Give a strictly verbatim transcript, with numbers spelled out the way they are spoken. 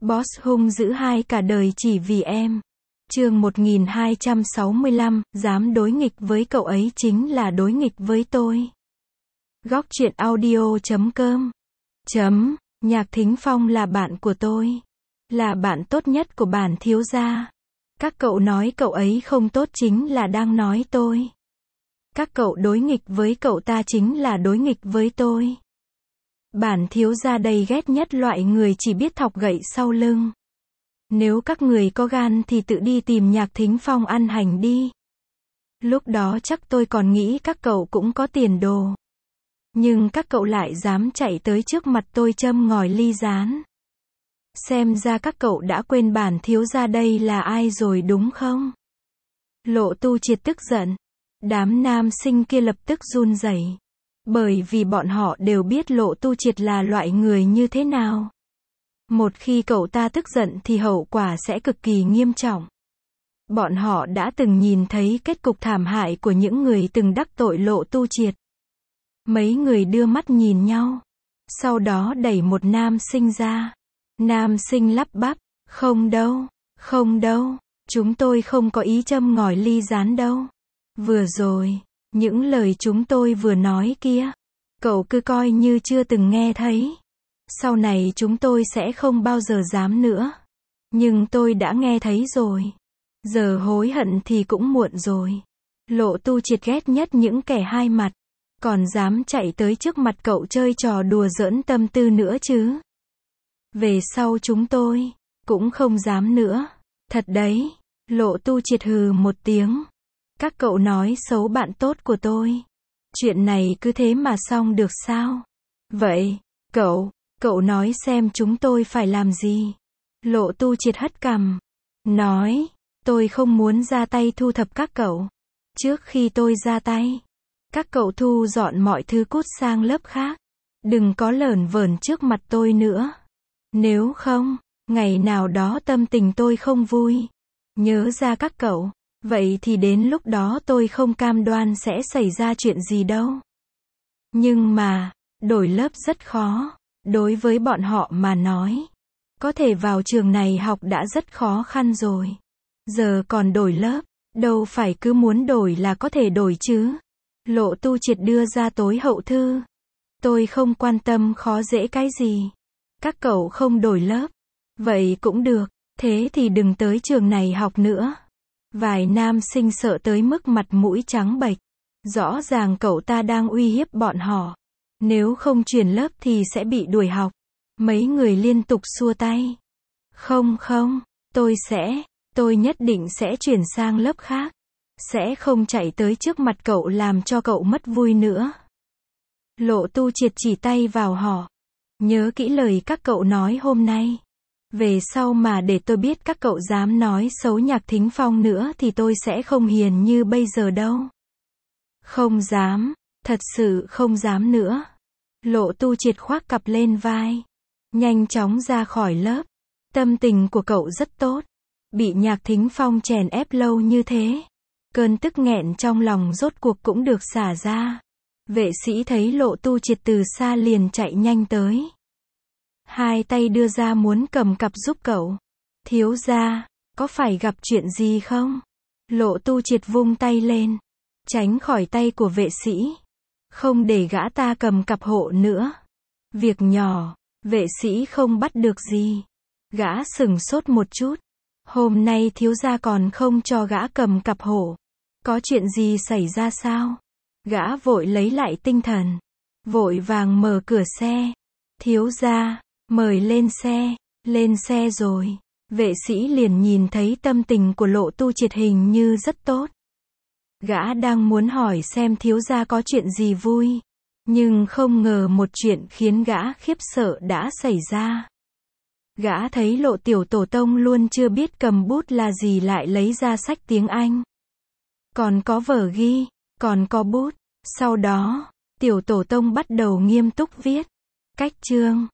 Boss hung dữ hai cả đời chỉ vì em. Chương một nghìn hai trăm sáu mươi lăm, dám đối nghịch với cậu ấy chính là đối nghịch với tôi. Góc truyện audio chấm com chấm, Nhạc Thính Phong là bạn của tôi. Là bạn tốt nhất của bản thiếu gia. Các cậu nói cậu ấy không tốt chính là đang nói tôi. Các cậu đối nghịch với cậu ta chính là đối nghịch với tôi. Bản thiếu gia đầy ghét nhất loại người chỉ biết thọc gậy sau lưng. Nếu các người có gan thì tự đi tìm Nhạc Thính Phong ăn hành đi. Lúc đó chắc tôi còn nghĩ các cậu cũng có tiền đồ. Nhưng các cậu lại dám chạy tới trước mặt tôi châm ngòi ly gián. Xem ra các cậu đã quên bản thiếu gia đây là ai rồi đúng không? Lộ Tu Triệt tức giận. Đám nam sinh kia lập tức run rẩy. Bởi vì bọn họ đều biết Lộ Tu Triệt là loại người như thế nào. Một khi cậu ta tức giận thì hậu quả sẽ cực kỳ nghiêm trọng. Bọn họ đã từng nhìn thấy kết cục thảm hại của những người từng đắc tội Lộ Tu Triệt. Mấy người đưa mắt nhìn nhau. Sau đó đẩy một nam sinh ra. Nam sinh lắp bắp, không đâu, không đâu, chúng tôi không có ý châm ngòi ly gián đâu. Vừa rồi, những lời chúng tôi vừa nói kia, cậu cứ coi như chưa từng nghe thấy. Sau này chúng tôi sẽ không bao giờ dám nữa. Nhưng tôi đã nghe thấy rồi. Giờ hối hận thì cũng muộn rồi. Lộ Tu Triệt ghét nhất những kẻ hai mặt. Còn dám chạy tới trước mặt cậu chơi trò đùa giỡn tâm tư nữa chứ. Về sau chúng tôi cũng không dám nữa. Thật đấy. Lộ Tu Triệt hừ một tiếng. Các cậu nói xấu bạn tốt của tôi. Chuyện này cứ thế mà xong được sao? Vậy, cậu, cậu nói xem chúng tôi phải làm gì? Lộ Tu Triệt hất cằm. Nói, tôi không muốn ra tay thu thập các cậu. Trước khi tôi ra tay, các cậu thu dọn mọi thứ cút sang lớp khác. Đừng có lởn vởn trước mặt tôi nữa. Nếu không, ngày nào đó tâm tình tôi không vui, nhớ ra các cậu, vậy thì đến lúc đó tôi không cam đoan sẽ xảy ra chuyện gì đâu. Nhưng mà, đổi lớp rất khó. Đối với bọn họ mà nói, có thể vào trường này học đã rất khó khăn rồi. Giờ còn đổi lớp, đâu phải cứ muốn đổi là có thể đổi chứ. Lộ Tu Triệt đưa ra tối hậu thư. Tôi không quan tâm khó dễ cái gì. Các cậu không đổi lớp. Vậy cũng được, thế thì đừng tới trường này học nữa. Vài nam sinh sợ tới mức mặt mũi trắng bệch. Rõ ràng cậu ta đang uy hiếp bọn họ. Nếu không chuyển lớp thì sẽ bị đuổi học. Mấy người liên tục xua tay. Không không, tôi sẽ, tôi nhất định sẽ chuyển sang lớp khác. Sẽ không chạy tới trước mặt cậu làm cho cậu mất vui nữa. Lộ Tu Triệt chỉ tay vào họ. Nhớ kỹ lời các cậu nói hôm nay. Về sau mà để tôi biết các cậu dám nói xấu Nhạc Thính Phong nữa thì tôi sẽ không hiền như bây giờ đâu. Không dám, thật sự không dám nữa. Lộ Tu Triệt khoác cặp lên vai. Nhanh chóng ra khỏi lớp. Tâm tình của cậu rất tốt. Bị Nhạc Thính Phong chèn ép lâu như thế. Cơn tức nghẹn trong lòng rốt cuộc cũng được xả ra. Vệ sĩ thấy Lộ Tu Triệt từ xa liền chạy nhanh tới. Hai tay đưa ra muốn cầm cặp giúp cậu. Thiếu gia, có phải gặp chuyện gì không? Lộ Tu Triệt vung tay lên. Tránh khỏi tay của vệ sĩ. Không để gã ta cầm cặp hộ nữa. Việc nhỏ, vệ sĩ không bắt được gì. Gã sửng sốt một chút. Hôm nay thiếu gia còn không cho gã cầm cặp hộ. Có chuyện gì xảy ra sao? Gã vội lấy lại tinh thần. Vội vàng mở cửa xe. Thiếu gia, mời lên xe. Lên xe rồi. Vệ sĩ liền nhìn thấy tâm tình của Lộ Tu Triệt hình như rất tốt. Gã đang muốn hỏi xem thiếu gia có chuyện gì vui. Nhưng không ngờ một chuyện khiến gã khiếp sợ đã xảy ra. Gã thấy Lộ Tiểu Tổ Tông luôn chưa biết cầm bút là gì lại lấy ra sách tiếng Anh. Còn có vở ghi, còn có bút. Sau đó, Tiểu Tổ Tông bắt đầu nghiêm túc viết. Cách chương,